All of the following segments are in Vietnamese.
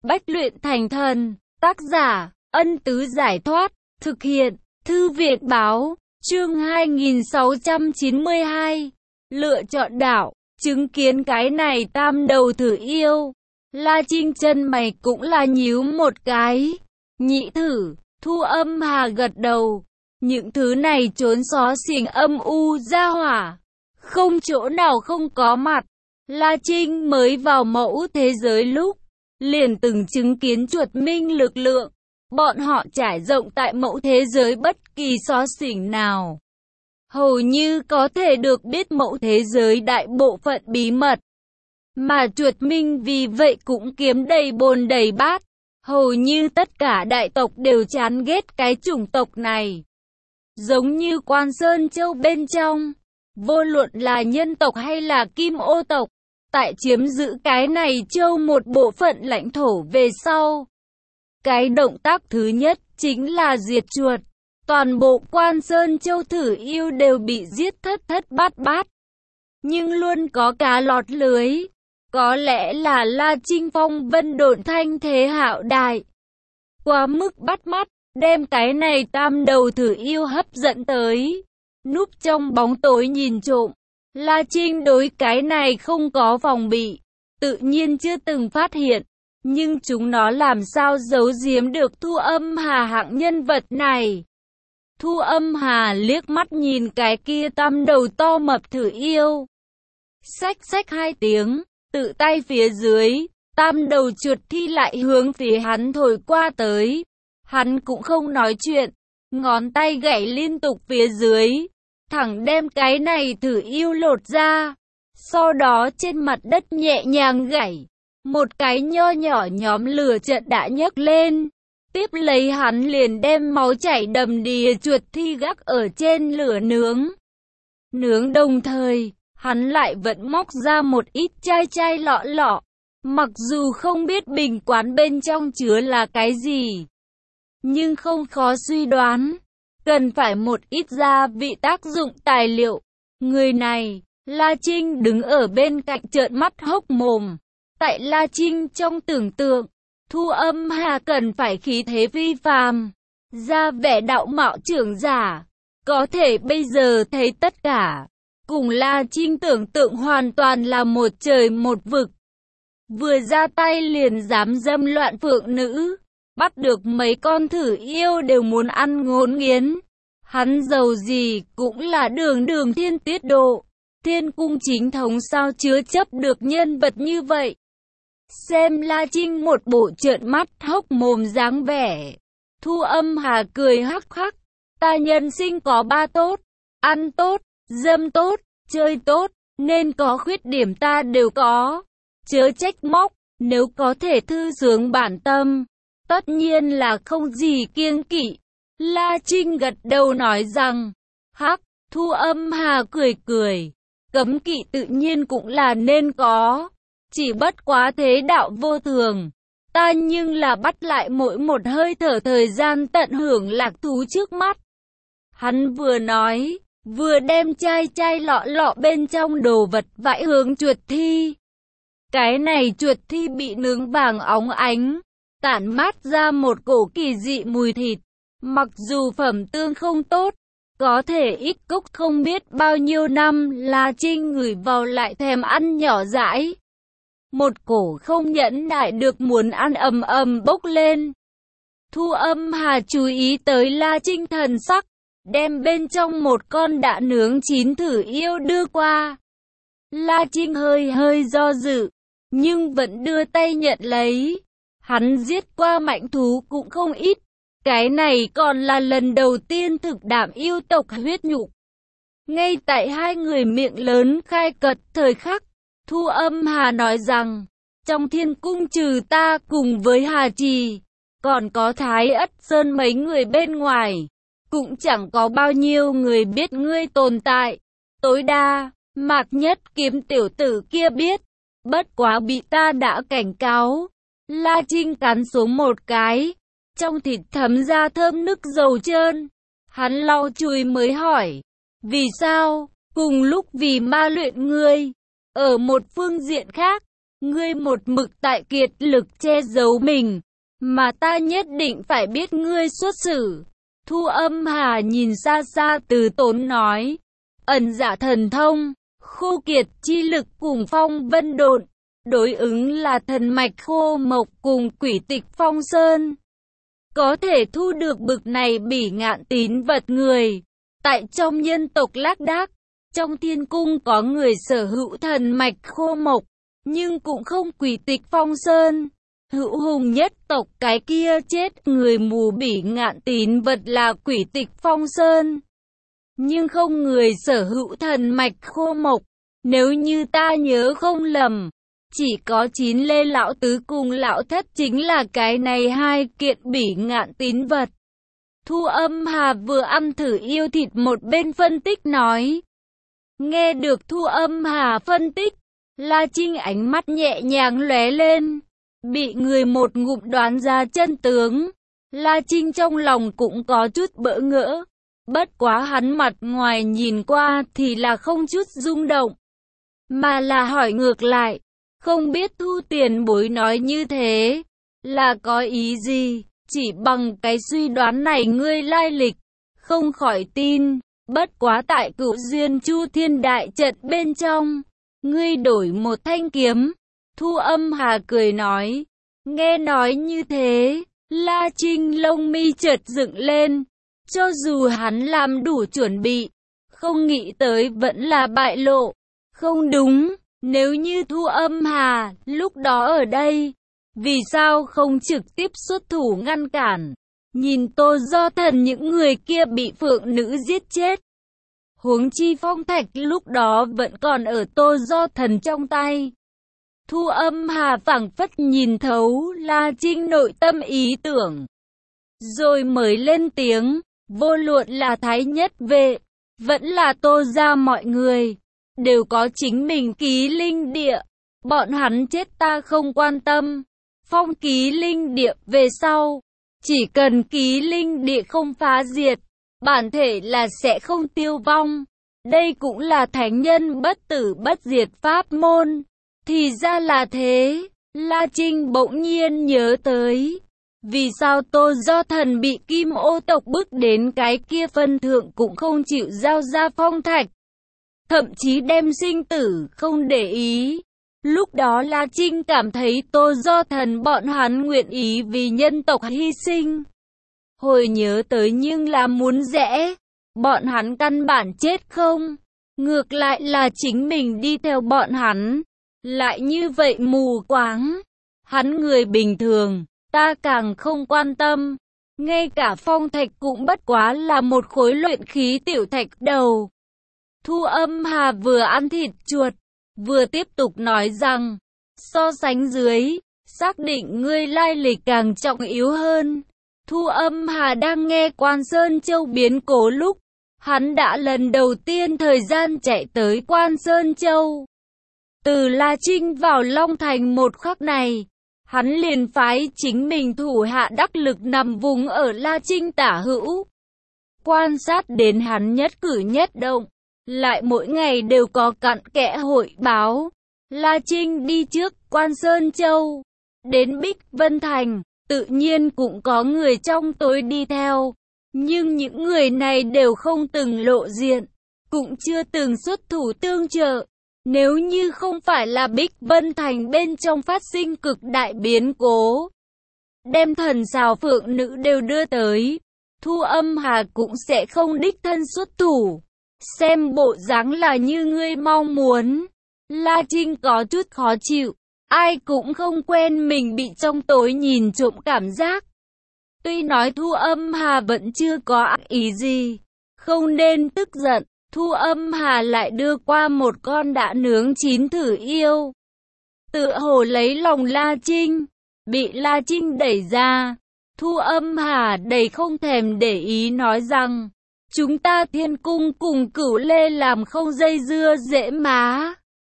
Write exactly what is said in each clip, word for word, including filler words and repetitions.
bách luyện thành thần. Tác giả, Ân Tứ Giải Thoát. Thực hiện, Thư Việt Báo. Chương hai nghìn sáu trăm chín mươi hai. Lựa chọn đạo. Chứng kiến cái này tam đầu thử yêu, La Trinh chân mày cũng là nhíu một cái. Nhị thử, Thu Âm Hà gật đầu. Những thứ này trốn xó xỉnh âm u ra hỏa, không chỗ nào không có mặt. La Trinh mới vào mẫu thế giới lúc, liền từng chứng kiến chuột minh lực lượng. Bọn họ trải rộng tại mẫu thế giới bất kỳ xó xỉnh nào, hầu như có thể được biết mẫu thế giới đại bộ phận bí mật. Mà chuột minh vì vậy cũng kiếm đầy bồn đầy bát. Hầu như tất cả đại tộc đều chán ghét cái chủng tộc này. Giống như Quan Sơn Châu bên trong, vô luận là nhân tộc hay là Kim Ô tộc, tại chiếm giữ cái này châu một bộ phận lãnh thổ về sau, cái động tác thứ nhất chính là diệt chuột. Toàn bộ Quan Sơn Châu thử yêu đều bị giết thất thất bát bát. Nhưng luôn có cá lọt lưới. Có lẽ là La Trinh phong vân độn thanh thế hạo đại, quá mức bắt mắt, đem cái này tam đầu thử yêu hấp dẫn tới. Núp trong bóng tối nhìn trộm, La Trinh đối cái này không có phòng bị, tự nhiên chưa từng phát hiện. Nhưng chúng nó làm sao giấu giếm được Thu Âm Hà hạng nhân vật này. Thu Âm Hà liếc mắt nhìn cái kia tam đầu to mập thử yêu. Xách xách hai tiếng, tự tay phía dưới, tam đầu chuột thi lại hướng phía hắn thổi qua tới. Hắn cũng không nói chuyện, ngón tay gảy liên tục phía dưới, thẳng đem cái này thử yêu lột ra. Sau đó trên mặt đất nhẹ nhàng gảy, một cái nho nhỏ nhóm lửa trận đã nhấc lên. Tiếp lấy hắn liền đem máu chảy đầm đìa chuột thi gác ở trên lửa nướng. Nướng đồng thời, hắn lại vẫn móc ra một ít chai chai lọ lọ. Mặc dù không biết bình quán bên trong chứa là cái gì, nhưng không khó suy đoán, cần phải một ít gia vị tác dụng tài liệu. Người này, La Trinh đứng ở bên cạnh trợn mắt hốc mồm. Tại La Trinh trong tưởng tượng, Thu Âm Hà cần phải khí thế vi phàm, ra vẻ đạo mạo trưởng giả. Có thể bây giờ thấy tất cả, cùng La Trinh tưởng tượng hoàn toàn là một trời một vực. Vừa ra tay liền dám dâm loạn phượng nữ, bắt được mấy con thử yêu đều muốn ăn ngốn nghiến. Hắn giàu gì cũng là đường đường thiên tiết độ, thiên cung chính thống, sao chứa chấp được nhân vật như vậy. Xem La Trinh một bộ trợn mắt hốc mồm dáng vẻ, Thu Âm Hà cười hắc hắc. Ta nhân sinh có ba tốt: ăn tốt, dâm tốt, chơi tốt, nên có khuyết điểm ta đều có. Chớ trách móc, nếu có thể thư sướng bản tâm, tất nhiên là không gì kiêng kỵ. La Trinh gật đầu nói rằng, hắc. Thu Âm Hà cười cười, cấm kỵ tự nhiên cũng là nên có, chỉ bất quá thế đạo vô thường, ta nhưng là bắt lại mỗi một hơi thở thời gian tận hưởng lạc thú trước mắt. Hắn vừa nói, vừa đem chai chai lọ lọ bên trong đồ vật vãi hướng chuột thi. Cái này chuột thi bị nướng vàng óng ánh, tản mát ra một cổ kỳ dị mùi thịt. Mặc dù phẩm tương không tốt, có thể ít cốc không biết bao nhiêu năm, La Trinh ngửi vào lại thèm ăn nhỏ dãi. Một cổ không nhẫn nại được muốn ăn ầm ầm bốc lên. Thu Âm Hà chú ý tới La Trinh thần sắc, đem bên trong một con đã nướng chín thử yêu đưa qua. La Trinh hơi hơi do dự, nhưng vẫn đưa tay nhận lấy. Hắn giết qua mạnh thú cũng không ít, cái này còn là lần đầu tiên thực đảm yêu tộc huyết nhục. Ngay tại hai người miệng lớn khai cật thời khắc, Thu Âm Hà nói rằng, trong thiên cung trừ ta cùng với Hà Trì, còn có Thái Ất Sơn mấy người bên ngoài, cũng chẳng có bao nhiêu người biết ngươi tồn tại. Tối đa, Mạc Nhất Kiếm tiểu tử kia biết, bất quá bị ta đã cảnh cáo. La Trinh cắn xuống một cái, trong thịt thấm ra thơm nức dầu trơn. Hắn lau chùi mới hỏi, vì sao? Cùng lúc vì ma luyện ngươi. Ở một phương diện khác, Ngươi một mực tại kiệt lực che giấu mình, mà ta nhất định phải biết ngươi xuất xử. Thu Âm Hà nhìn xa xa Từ Tốn nói, ẩn dạ thần thông, khô kiệt chi lực cùng phong vân độn, đối ứng là thần mạch khô mộc cùng quỷ tịch phong sơn. Có thể thu được bực này bỉ ngạn tín vật người. Tại trong nhân tộc Lác Đác, trong thiên cung có người sở hữu thần mạch khô mộc, nhưng cũng không quỷ tịch phong sơn. Hữu hùng nhất tộc cái kia chết người mù bỉ ngạn tín vật là quỷ tịch phong sơn. Nhưng không người sở hữu thần mạch khô mộc. Nếu như ta nhớ không lầm, chỉ có chín lê lão tứ cùng lão thất chính là cái này hai kiện bỉ ngạn tín vật. Thu Âm Hà vừa ăn thử yêu thịt một bên phân tích nói. Nghe được Thu Âm Hà phân tích, La Trinh ánh mắt nhẹ nhàng lóe lên, bị người một ngụm đoán ra chân tướng. La Trinh trong lòng cũng có chút bỡ ngỡ, bất quá hắn mặt ngoài nhìn qua thì là không chút rung động, mà là hỏi ngược lại, không biết Thu tiền bối nói như thế là có ý gì? Chỉ bằng cái suy đoán này ngươi lai lịch không khỏi tin, bất quá tại Cửu Duyên Chu Thiên đại trận bên trong, ngươi đổi một thanh kiếm. Thu Âm Hà cười nói. Nghe nói như thế, La Trinh lông mi chợt dựng lên, cho dù hắn làm đủ chuẩn bị, không nghĩ tới vẫn là bại lộ. Không đúng, nếu như Thu Âm Hà lúc đó ở đây, vì sao không trực tiếp xuất thủ ngăn cản? Nhìn Tô Do Thần những người kia bị phượng nữ giết chết. Huống chi phong thạch lúc đó vẫn còn ở Tô Do Thần trong tay. Thu Âm Hà phảng phất nhìn thấu La Trinh nội tâm ý tưởng, rồi mới lên tiếng, vô luận là Thái Nhất Vệ, vẫn là Tô gia mọi người, đều có chính mình ký linh địa, bọn hắn chết ta không quan tâm. Phong ký linh địa về sau, chỉ cần ký linh địa không phá diệt, bản thể là sẽ không tiêu vong. Đây cũng là thánh nhân bất tử bất diệt pháp môn. Thì ra là thế, La Trinh bỗng nhiên nhớ tới, vì sao Tô Do Thần bị Kim Ô tộc bức đến cái kia phân thượng cũng không chịu giao ra phong thạch, thậm chí đem sinh tử không để ý. Lúc đó La Trinh cảm thấy Tô Do Thần bọn hắn nguyện ý vì nhân tộc hy sinh. Hồi nhớ tới nhưng là muốn rẽ, bọn hắn căn bản chết không, ngược lại là chính mình đi theo bọn hắn, lại như vậy mù quáng. Hắn người bình thường, ta càng không quan tâm, ngay cả phong thạch cũng bất quá là một khối luyện khí tiểu thạch đầu. Thu Âm Hà vừa ăn thịt chuột, vừa tiếp tục nói rằng, so sánh dưới, xác định ngươi lai lịch càng trọng yếu hơn. Thu Âm Hà đang nghe Quan Sơn Châu biến cố lúc, hắn đã lần đầu tiên thời gian chạy tới Quan Sơn Châu. Từ La Trinh vào Long Thành một khắc này, hắn liền phái chính mình thủ hạ đắc lực nằm vùng ở La Trinh tả hữu, quan sát đến hắn nhất cử nhất động, lại mỗi ngày đều có cặn kẽ hội báo. La Trinh đi trước Quan Sơn Châu, đến Bích Vân Thành, tự nhiên cũng có người trong tối đi theo, nhưng những người này đều không từng lộ diện, cũng chưa từng xuất thủ tương trợ. Nếu như không phải là Bích Vân Thành bên trong phát sinh cực đại biến cố, đem thần xào phượng nữ đều đưa tới, Thu Âm Hà cũng sẽ không đích thân xuất thủ. Xem bộ dáng là như ngươi mong muốn. La Trinh có chút khó chịu, ai cũng không quen mình bị trong tối nhìn trộm cảm giác. Tuy nói Thu Âm Hà vẫn chưa có ác ý gì, không nên tức giận. Thu Âm Hà lại đưa qua một con đã nướng chín thử yêu, tựa hồ lấy lòng La Trinh, bị La Trinh đẩy ra. Thu Âm Hà đầy không thèm để ý nói rằng, chúng ta Thiên Cung cùng Cửu Lê làm không dây dưa dễ má,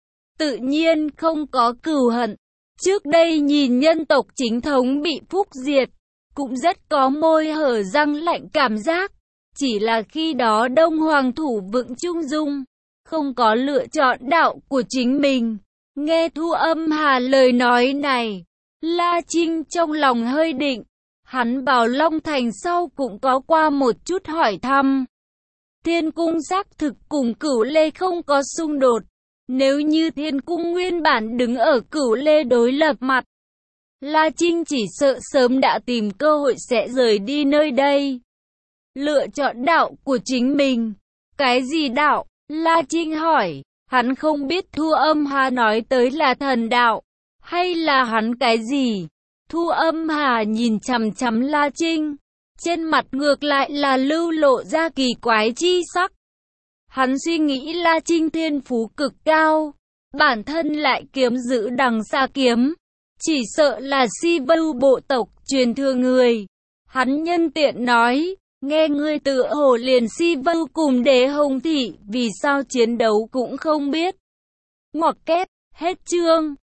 tự nhiên không có cừu hận. Trước đây nhìn nhân tộc chính thống bị phúc diệt, cũng rất có môi hở răng lạnh cảm giác. Chỉ là khi đó Đông Hoàng thủ vững trung dung, không có lựa chọn đạo của chính mình, Nghe Thu Âm Hà lời nói này, La Trinh trong lòng hơi định. Hắn bảo Long Thành sau cũng có qua một chút hỏi thăm. Thiên cung xác thực cùng Cửu Lê không có xung đột. Nếu như Thiên cung nguyên bản đứng ở Cửu Lê đối lập mặt, La Trinh chỉ sợ sớm đã tìm cơ hội sẽ rời đi nơi đây. Lựa chọn đạo của chính mình. Cái gì đạo? La Trinh hỏi. Hắn không biết Thu Âm Hà nói tới là thần đạo, hay là hắn cái gì. Thu Âm Hà nhìn chằm chằm La Trinh, trên mặt ngược lại là lưu lộ ra kỳ quái chi sắc. Hắn suy nghĩ La Trinh thiên phú cực cao, bản thân lại kiếm giữ đằng xa kiếm, chỉ sợ là Si Vưu bộ tộc truyền thừa người. Hắn nhân tiện nói, nghe ngươi tự hồ liền Si Vưu cùng Đế Hồng Thị, vì sao chiến đấu cũng không biết. Ngoặc kép, hết chương.